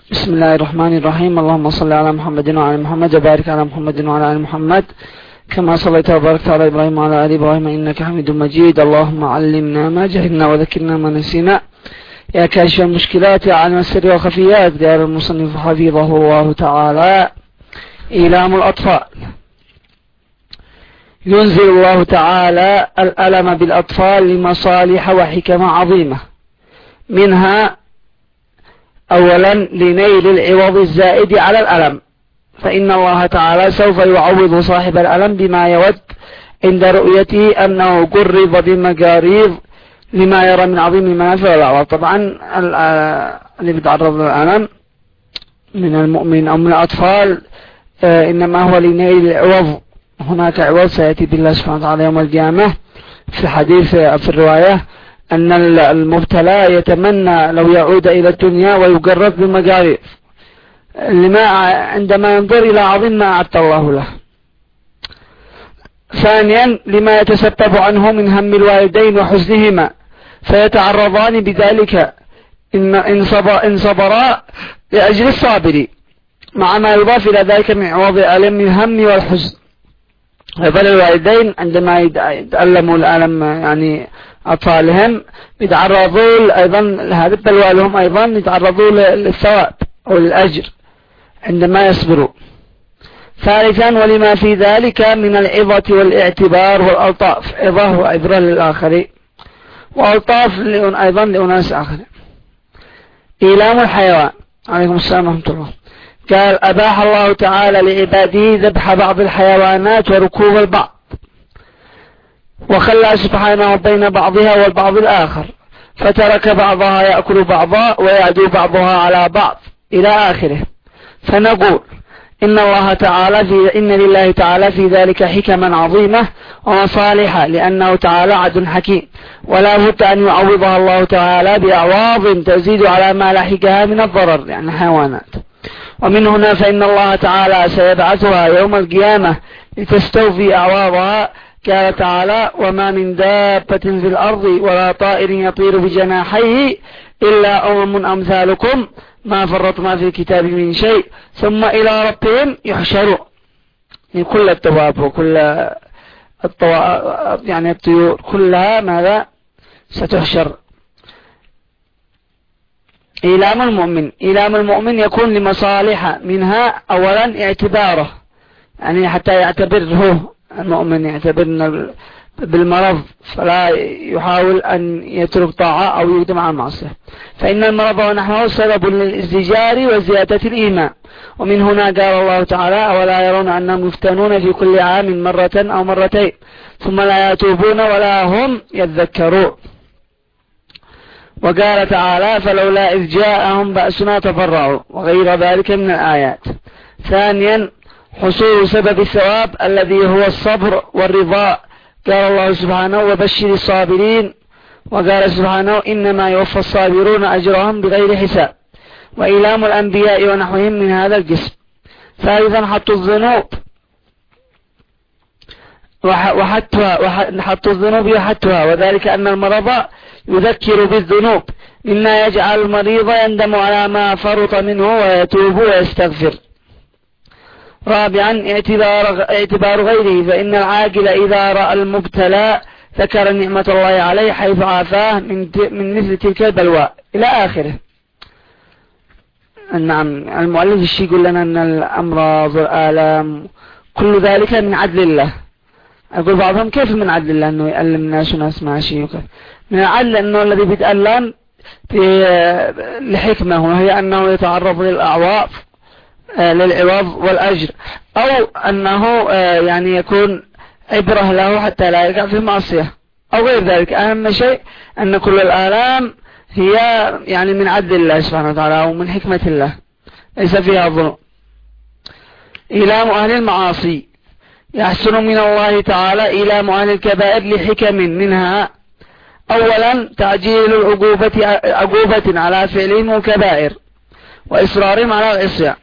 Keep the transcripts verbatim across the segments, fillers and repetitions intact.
بسم الله الرحمن الرحيم. اللهم صل على محمد وعلى محمد وبارك على محمد وعلى آل محمد كما صليت وباركت على إبراهيم وعلى آل إبراهيم إنك حميد مجيد. اللهم علمنا ما جهلنا وذكرنا ما نسينا يا كاشف المشكلات يا عالم السر والخفيات. قال المصنف حفظه الله تعالى: إيلام الأطفال. ينزل الله تعالى الألم بالأطفال لمصالح وحكم عظيمة، منها أولا لنيل العوض الزائد على الألم، فإن الله تعالى سوف يعوض صاحب الألم بما يود عند رؤيته أنه قرب بمقاريض لما يرى من عظيم المنافع والأعراض. طبعا اللي بيتعرض للألم من المؤمن أو من الأطفال إنما هو لنيل العوض. هناك عوض سيأتي بالله سبحانه وتعالى يوم القيامة. في حديث في الرواية أن المبتلى يتمنى لو يعود إلى الدنيا ويقرب بمقاريض لما عندما ينظر إلى عظيم ما أعطى الله له. ثانيا لما يتسبب عنه من هم الوالدين وحزنهما، فيتعرضان بذلك إن صبرا لأجل الصابر، مع ما يضاف إلى ذلك من عوض الألم من الهم والحزن. فبل الوالدين عندما يتألموا الألم يعني أطفالهم يتعرضوا أيضا لهذا، بل والهم أيضا يتعرضوا للثواب أو للأجر عندما يصبروا. ثالثا ولما في ذلك من العظة والاعتبار والألطاف، عظة وعبرة للآخرين وألطاف أيضا لأناس آخرين. إيلام الحيوان. عليكم السلام ورحمة الله. قال: أباح الله تعالى لعباده ذبح بعض الحيوانات وركوب البعض، وخلى سبحانه بين بعضها والبعض الآخر، فترك بعضها يأكل بعضا ويعدو بعضها على بعض إلى آخره. فنقول إن الله تعالى في إن لله تعالى في ذلك حكما عظيمة ومصالح، لأنه تعالى عدل حكيم، ولا بد أن يعوضها الله تعالى بأعواض تزيد على ما لحقها من الضرر يعني الحيوانات. ومن هنا فإن الله تعالى سيبعثها يوم القيامة لتستوفي أعواضها. قال تعالى: وما من دابة في الأرض ولا طائر يطير بجناحيه إلا أمم أمثالكم ما فرطنا في الكتاب من شيء ثم إلى ربهم يحشرون. يعني كل الدواب وكل الطو... يعني الطيور كلها ماذا ستحشر. إيلام المؤمن. إيلام المؤمن يكون لمصالح، منها أولا اعتباره، يعني حتى يعتبره المؤمن، يعتبرنا بالمرض فلا يحاول أن يترك طاعة أو يقدم على المعصية، فإن المرض ونحوه سبب للازدجار وزيادة الإيمان. ومن هنا قال الله تعالى: أولا يرون أنهم يفتنون في كل عام مرة أو مرتين ثم لا يتوبون ولا هم يذكرون. وقال تعالى: فلولا إذ جاءهم بأسنا تضرعوا، وغير ذلك من الآيات. ثانيا حصول سبب الثواب الذي هو الصبر والرضا. قال الله سبحانه: وبشر الصابرين. وقال سبحانه: إنما يوفى الصابرون أجرهم بغير حساب. وإيلام الأنبياء ونحوهم من هذا القسم. ثالثا حط الذنوب وحتها وحط الذنوب وحتها، وذلك أن المرض يذكر بالذنوب مما يجعل المريض يندم على ما فرط منه ويتوب ويستغفر. رابعا اعتبار, اعتبار غيره، فإن العاقل إذا رأى المبتلى ذكر نعمة الله عليه حيث عافاه من, من مثل تلك البلوى إلى آخره. نعم، المؤلف الشيء يقول لنا أن الأمراض والآلام كل ذلك من عدل الله. أقول بعضهم: كيف من عدل الله أنه يألم الناس وناس ماشي وكذا؟ من العدل أنه الذي بيتألم لحكمة، وهي أنه يتعرض للأعواض للعوض والأجر، أو أنه يعني يكون عبرة له حتى لا يقع في معصية أو غير ذلك. أهم شيء أن كل الآلام هي يعني من عدل الله سبحانه وتعالى أو من حكمة الله، ليس فيها ظلم. إيلام أهل المعاصي. يحسن من الله تعالى إيلام أهل الكبائر لحكم، منها أولا تعجيل العقوبة عقوبة على فعلهم الكبائر وإصرارهم على العصيان.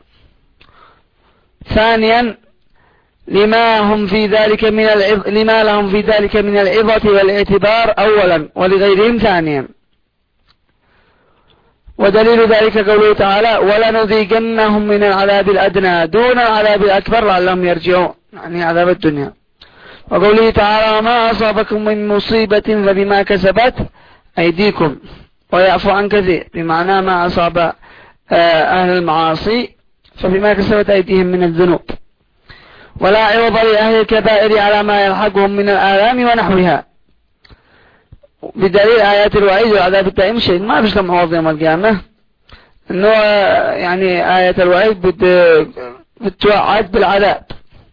ثانيا لما هم في ذلك من العظ... لما لهم في ذلك من العظة والاعتبار أولا، ولغيرهم ثانيا. ودليل ذلك قوله تعالى ولنذيقنهم من العذاب الأدنى دون العذاب الأكبر لعلهم يرجعون، يعني عذاب الدنيا. وقوله تعالى ما أصابكم من مصيبة فبما كسبت أيديكم ويعفو عن كثير، بمعنى ما أصاب أهل المعاصي فبما كسبت أيديهم من الذنوب. ولا عوض لأهل الكبائر على ما يلحقهم من الآلام ونحوها، بدليل آيات الوعيد والعذاب الدائم شيء ما فيش لهم عوض يوم القيامة، إنه يعني آية الوعيد بتوعد بالعذاب.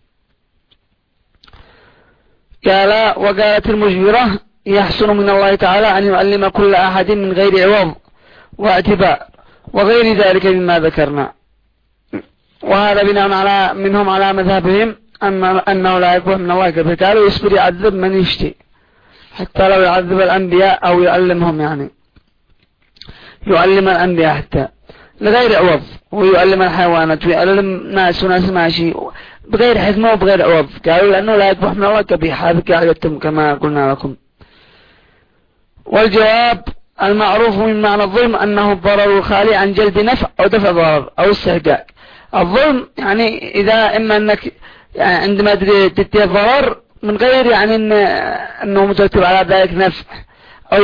قال وقالت المجبرة يحسن من الله تعالى أن يعلم كل أحد من غير عوض واعتبار وغير ذلك مما ذكرنا، وهذا بناء على منهم على مذهبهم أن أنه لا يكون من الله كيف قالوا يصبر يعذب من يشتي حتى لو يعذب الأنبياء أو يعلمهم، يعني يعلم الأنبياء حتى لغير عوض، ويعلم الحيوانات ويعلم ناس وناس ماشي بغير حكمة وبغير عوض. قالوا لأنه لا يكون من الله كبيح، هذا كعدتم كما قلنا لكم. والجواب المعروف من معنى الظلم أنه الضرر الخالي عن جلب نفع أو دفع ضرر أو استحقاق. الظلم يعني إذا إما أنك يعني عندما تتي الضرر من غير يعني إن أنه مترتب على ذلك نفع أو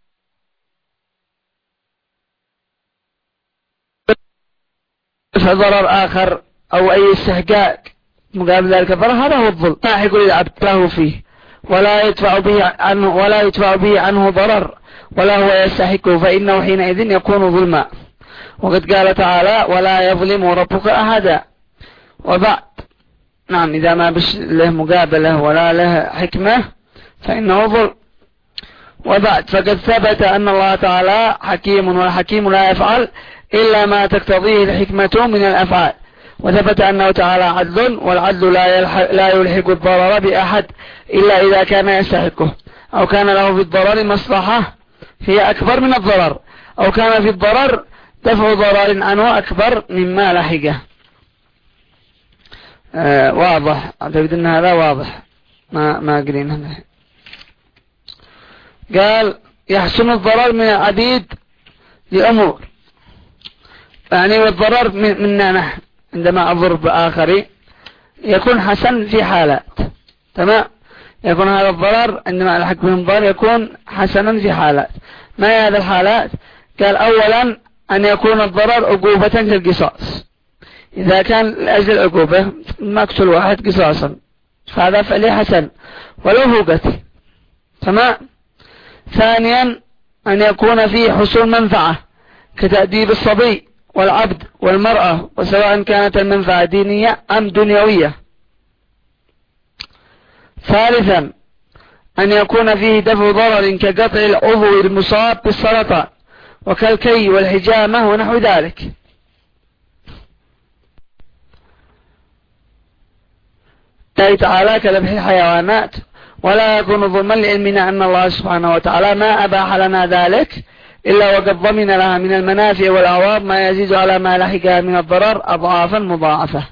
دفع ضرر آخر أو أي استحقاق مقابل ذلك الضرر، هذا هو الظلم لاحق للعبد له فيه ولا يدفع به عنه ولا يدفع به عنه ضرر ولا هو يستحقه، فإنه حينئذ يكون ظلما. وقد قال تعالى ولا يظلم ربك أحدا. وبعد نعم إذا ما بش له مقابله ولا له حكمة فإنه ظلم. وبعد فقد ثبت أن الله تعالى حكيم، والحكيم لا يفعل إلا ما تقتضيه الحكمة من الأفعال. وثبت أنه تعالى عدل، والعدل لا يلحق, لا يلحق الضرر بأحد إلا إذا كان يستحقه، أو كان له في الضرر مصلحة هي أكبر من الضرر، أو كان في الضرر دفع ضرر عنه أكبر مما لحقه. آه واضح، أعتقد أن هذا واضح ما ما قرينا. قال يحسن الضرر من العبيد لأمور، يعني والضرر منا نحن عندما أضر بآخرين يكون حسن في حالات، تمام، يكون هذا الضرر عندما ألحق بهم ضرر يكون حسنا في حالات. ما هي هذه الحالات؟ قال أولا أن يكون الضرر عقوبة كالقصاص، إذا كان لأجل العقوبة مقتل واحد قصاصا فهذا فعل حسن ولو هو قتل، تمام. ثانيا أن يكون فيه حصول منفعة كتأديب الصبي والعبد والمرأة، وسواء كانت المنفعة دينية أم دنيوية. ثالثا أن يكون فيه دفع ضرر كقطع العضو المصاب بالسرطان وكالكي والحجامة ونحو ذلك. الله تعالى كذبح الحيوانات. ولا يكون ظلما لعلمنا أن الله سبحانه وتعالى ما أباح لنا ذلك إلا وقد ضمن لها من المنافع والأعراض ما يزيد على ما لحقها من الضرر أضعافا مضاعفة.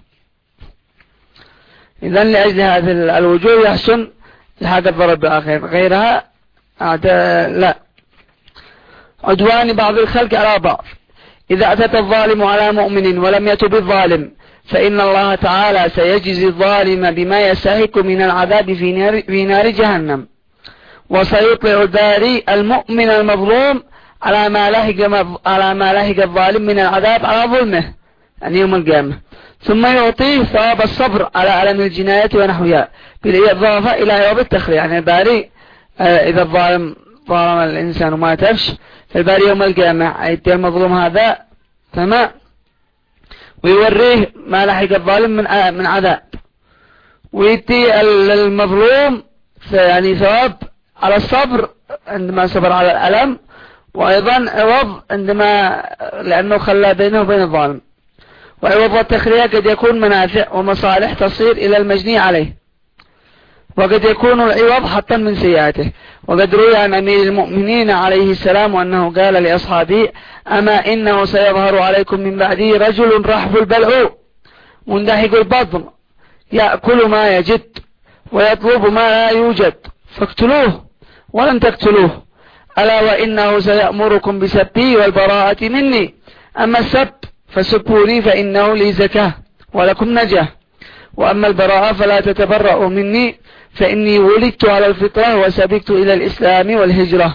إذن لأجل هذه الوجوه يحسن لحق الضرر بآخر، غيرها لا. عدوان بعض الخلق على بعض. إذا أتت الظالم على مؤمن ولم يتب الظالم فإن الله تعالى سيجزي الظالم بما يستحق من العذاب في نار, في نار جهنم، وسيطلع داري المؤمن المظلوم على ما لحق على ما لحق الظالم من العذاب على ظلمه يعني يوم القيامة، ثم يعطيه ثواب الصبر على ألم الجناية ونحوها بالإضافة إلى عوض التخريع. يعني الباري إذا الظالم ظالم الإنسان وما تفش فالباري يوم القيامة يدي المظلوم هذا تمام، ويوريه ما لحق الظالم من من عذاب، ويدي المظلوم يعني ثواب على الصبر عندما صبر على الألم، وأيضا عوض عندما لأنه خلى بينه وبين الظالم. وعوض التخريع قد يكون منافع ومصالح تصير إلى المجني عليه، وقد يكون العوض حطا من سيئاته. وقد روي عن أمير المؤمنين عليه السلام أنه قال لأصحابه أما إنه سيظهر عليكم من بعدي رجل رحب البلع مندحق البطن يأكل ما يجد ويطلب ما لا يوجد فاقتلوه ولن تقتلوه، ألا وإنه سيأمركم بسبي والبراءة مني، أما السب فسبوني فإنه لي زكاة ولكم نجاة، وأما البراءة فلا تتبرأوا مني فإني ولدت على الفطرة وسبقت إلى الإسلام والهجرة.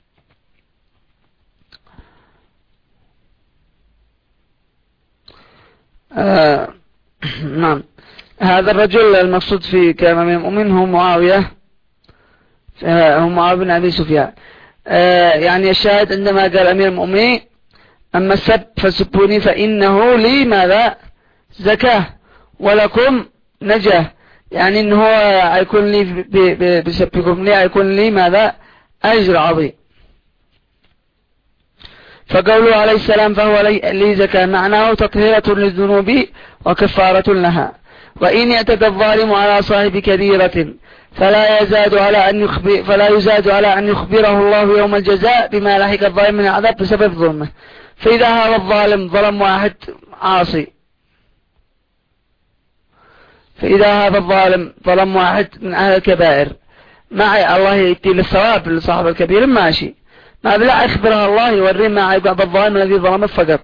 آه نعم. هذا الرجل المقصود في كلام المؤمن هو معاوية، هو معاوية بن أبي سفيان. آه يعني الشاهد عندما قال أمير المؤمنين أما السب فسبوني فإنه لي ماذا؟ زكاة ولكم نجاة، يعني إنه يكون لي بسبكم لي يكون لي ماذا؟ أجر عظيم. فقوله عليه السلام فهو لي زكاة معناه تطهيرة للذنوب وكفارة لها. وإن اعتدى الظالم على صاحب كبيرة فلا يزاد على أن يخبر فلا يزاد على أن يخبره الله يوم الجزاء بما لحق الظالم من العذاب بسبب ظلمه. فإذا هذا الظالم ظلم واحد عاصي فإذا هذا الظالم ظلم واحد من أهل الكبائر معي الله يأتي للثواب لصاحب الكبير ماشي، ما بلا أخبرها الله يوري ما عيب الظالم الذي ظلمه فقط،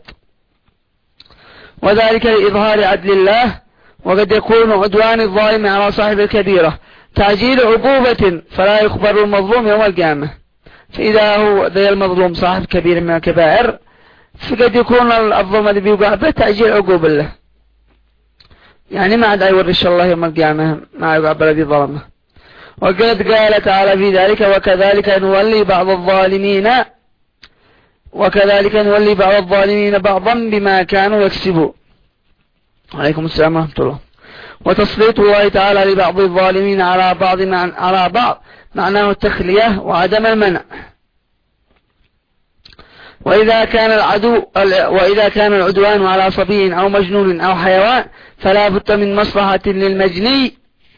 وذلك لإظهار عدل الله. وقد يكون عدوان الظالم على صاحب الكبيرة تعجيل عقوبة فلا يخبر المظلوم يوم القيامة. فإذا هو ذي المظلوم صاحب كبير من الكبائر فقد يكون الظلم الذي بيوقع به تعجيل عقوبة له، يعني ما عاد يورش الله يوم القيامة ما يوقع بالذي ظلمه. وقد قال تعالى في ذلك وكذلك نولي بعض الظالمين وكذلك نولي بعض الظالمين بعضا بما كانوا يكسبون. عليكم السلام ورحمة الله. وتسليط الله تعالى لبعض الظالمين على بعض على بعض معناه التخلية وعدم المنع. وإذا كان العدو وإذا كان العدوان على صبي أو مجنون أو حيوان فلا بد من مصلحة للمجني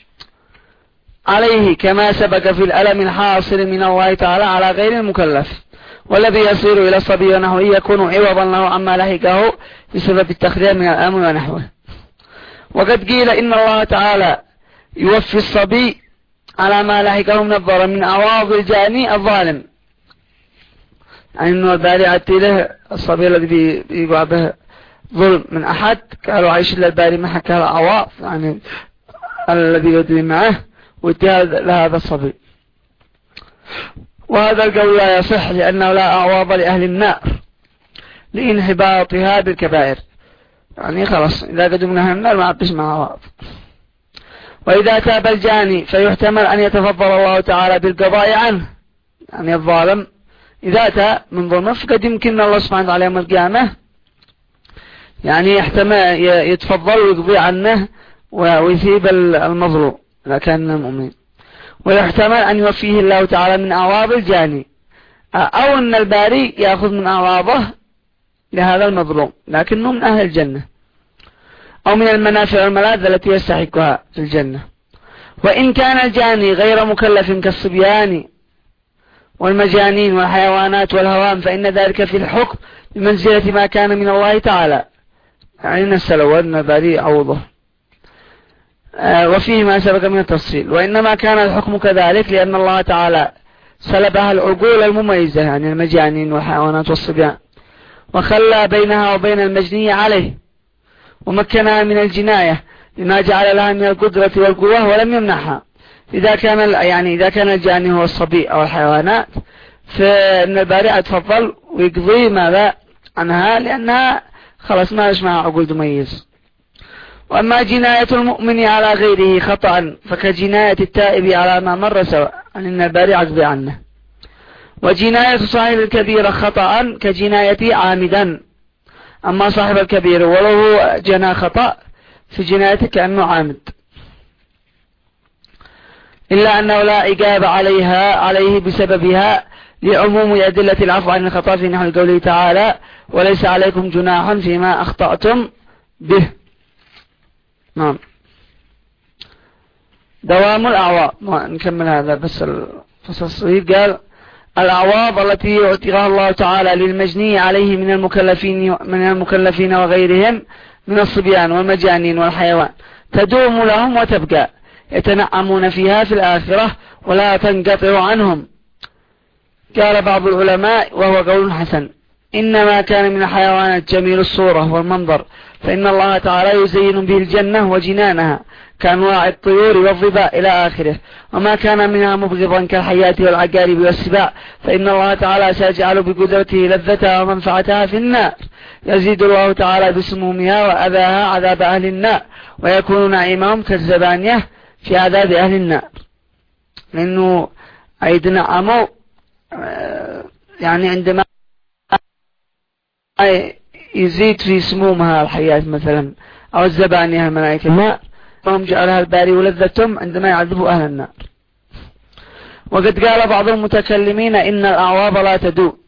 عليه كما سبق في الألم الحاصل من الله تعالى على غير المكلف، والذي يصير إلى الصبي ونحوه يكون عوضا له عما لحقه بسبب التخلية من الألم ونحوه. وقد قيل إن الله تعالى يوفي الصبي على ما لحقه من الظلم من أعواض الجاني الظالم، يعني أنه الباري عدت له الصبي الذي بيقع به ظلم من أحد قالوا عايش إلا الباري ما حكى له أعواض، يعني الذي يدري معه واتهاد لهذا الصبي. وهذا القول لا يصح لأنه لا أعواض لأهل النار لانحباطها بالكبائر، يعني خلاص إذا قدوا من أهل النار ما عبش مع أعواض. وإذا تاب الجاني فيحتمل أن يتفضل الله تعالى بالقضاء عنه، يعني الظالم إذا أتى من ظلمه فقد يمكن الله سبحانه وتعالى يوم القيامة يعني يحتمل يتفضل ويقضي عنه ويثيب المظلوم إذا كان من المؤمنين. ويحتمل أن يوفيه الله تعالى من أعواض الجاني، أو أن الباري يأخذ من أعواضه لهذا المظلوم لكنه من أهل الجنة، أو من المنافع والملاذ التي يستحقها في الجنة. وإن كان الجاني غير مكلف كالصبيان والمجانين والحيوانات والهوام فإن ذلك في الحكم بمنزلة ما كان من الله تعالى، يعني نسأله أن الباري عوضه. آه وفيه ما سبق من التفصيل. وإنما كان الحكم كذلك لأن الله تعالى سلبها العقول المميزة، يعني المجانين والحيوانات والصبيان، وخلى بينها وبين المجني عليه ومكنها من الجناية لما جعل لها من القدرة والقوة ولم يمنحها. إذا كان يعني إذا كان الجاني هو الصبي أو الحيوانات فإن البارئ تفضل ويقضي ماذا عنها لأنها خلاص ما اسمها عقول تميز. وأما جناية المؤمن على غيره خطأ فكجناية التائب على ما مر سواء، يعني أن البارئ يقضي عنه. وجناية صاحب الكبيرة خطأ كجناية عامدا، أما صاحب الكبير ولو جنى خطأ في جنايته كأنه عامد، إلا أنه لا إجابة عليها عليه بسببها لعموم أدلة العفو عن الخطأ في نحو قوله تعالى وليس عليكم جناح فيما أخطأتم به. نعم. دوام الأعواض، نكمل هذا بس الفصل الصغير. قال الأعواض التي يعطيها الله تعالى للمجني عليه من المكلفين من المكلفين وغيرهم من الصبيان والمجانين والحيوان تدوم لهم وتبقى يتنعمون فيها في الآخرة ولا تنقطع عنهم، قال بعض العلماء وهو قول حسن: إنما كان من الحيوانات جميل الصورة والمنظر، فإن الله تعالى يزين به الجنة وجنانها كأنواع الطيور والظباء إلى آخره، وما كان منها مبغضا كالحيات والعقارب والسباع، فإن الله تعالى سيجعل بقدرته لذتها ومنفعتها في النار، يزيد الله تعالى بسمومها وأذاها عذاب أهل النار، ويكون نعيمهم كالزبانية في عذاب أهل النار. لأنه عيد نعمه يعني عندما يزيد في سمومها الحياة مثلا أو الزبانية الملائكة النار، فهم جعلها الباري ولذتهم عندما يعذبوا أهل النار. وقد قال بعض المتكلمين إن الأعواب لا تدوم.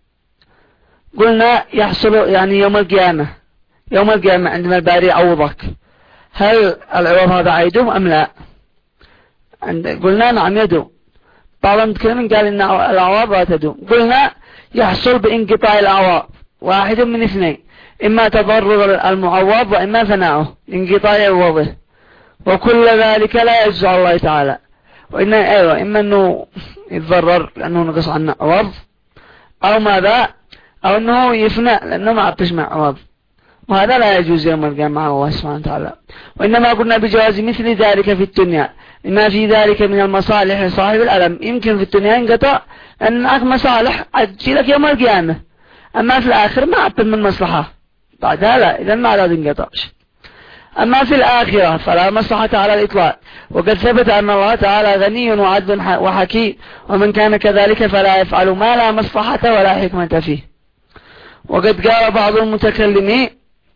قلنا يحصل يعني يوم القيامة يوم القيامة عندما الباري يعوضك، هل العوض هذا يدوم أم لا؟ قلنا نعم يدوم. بعض المتكلمين قال إن الأعواب لا تدوم. قلنا يحصل بانقطاع الأعواب واحد من اثنين: إما تضرر المعوض وإما فناؤه، انقطاع عوضه، وكل ذلك لا يجزع الله تعالى. وإن أيوة إما أنه يتضرر لأنه نقص عنه عوض، أو ماذا، أو أنه يفنى لأنه ما عطش مع عوض، وهذا لا يجوز يوم القيامة مع الله سبحانه وتعالى. وإنما قلنا بجواز مثل ذلك في الدنيا، إما في ذلك من المصالح لصاحب الألم، يمكن في الدنيا ينقطع أن معك مصالح تجي لك يوم القيامة، أما في الآخر ما عطل من مصلحة بعدها لا، إذا ما لا ينقطعش. أما في الآخرة فلا مصلحة على الإطلاق، وقد ثبت أن الله تعالى غني وعدل وحكيم، ومن كان كذلك فلا يفعل ما لا مصلحة ولا حكمة فيه. وقد قال بعض المتكلمين: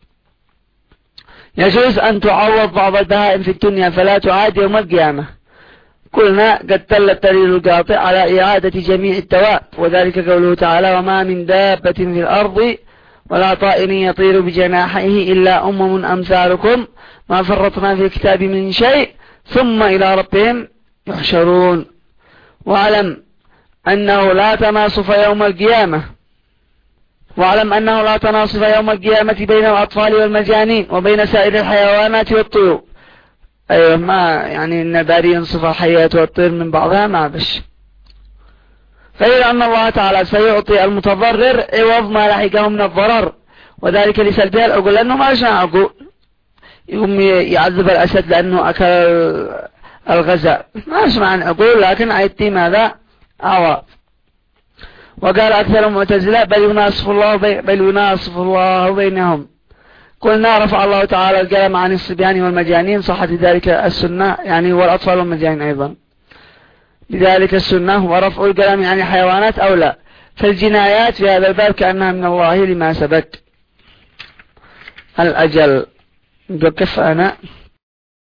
يجوز أن تعوض بعض البهائم في الدنيا فلا تعاد يوم القيامة. قلنا قد دل الدليل القاطع على إعادة جميع الدواب، وذلك قوله تعالى: وما من دابة في الأرض ولا طائر يطير بجناحيه إلا أمم أمثالكم ما فرطنا في الكتاب من شيء ثم إلى ربهم يحشرون. واعلم أنه لا تناصف يوم القيامة واعلم أنه لا تناصف يوم القيامة بين الأطفال والمجانين وبين سائر الحيوانات والطيور. أيوة، ما يعني إن الباري ينصف الحياة والطير من بعضها ما بش. فإذا أن الله تعالى سيعطي المتضرر عوض ما لحقه من الضرر، وذلك لسلبها العقول، لأنه ما شاء عقول يقوم يعذب الأسد لأنه أكل الغزال، ما اسمع عن عقول، لكن عيدتي ماذا عوض. وقال أكثر المعتزلة: بل يناصف الله بي بل يناصف الله بينهم. قلنا رفع الله تعالى القلم عن الصبيان والمجانين، صحت ذلك السنة يعني، والأطفال والمجانين أيضا لذلك السنة، ورفع القلم عن الحيوانات أولى. فالجنايات في هذا الباب كأنها من الله لما سبق. الأجل. كيف أنا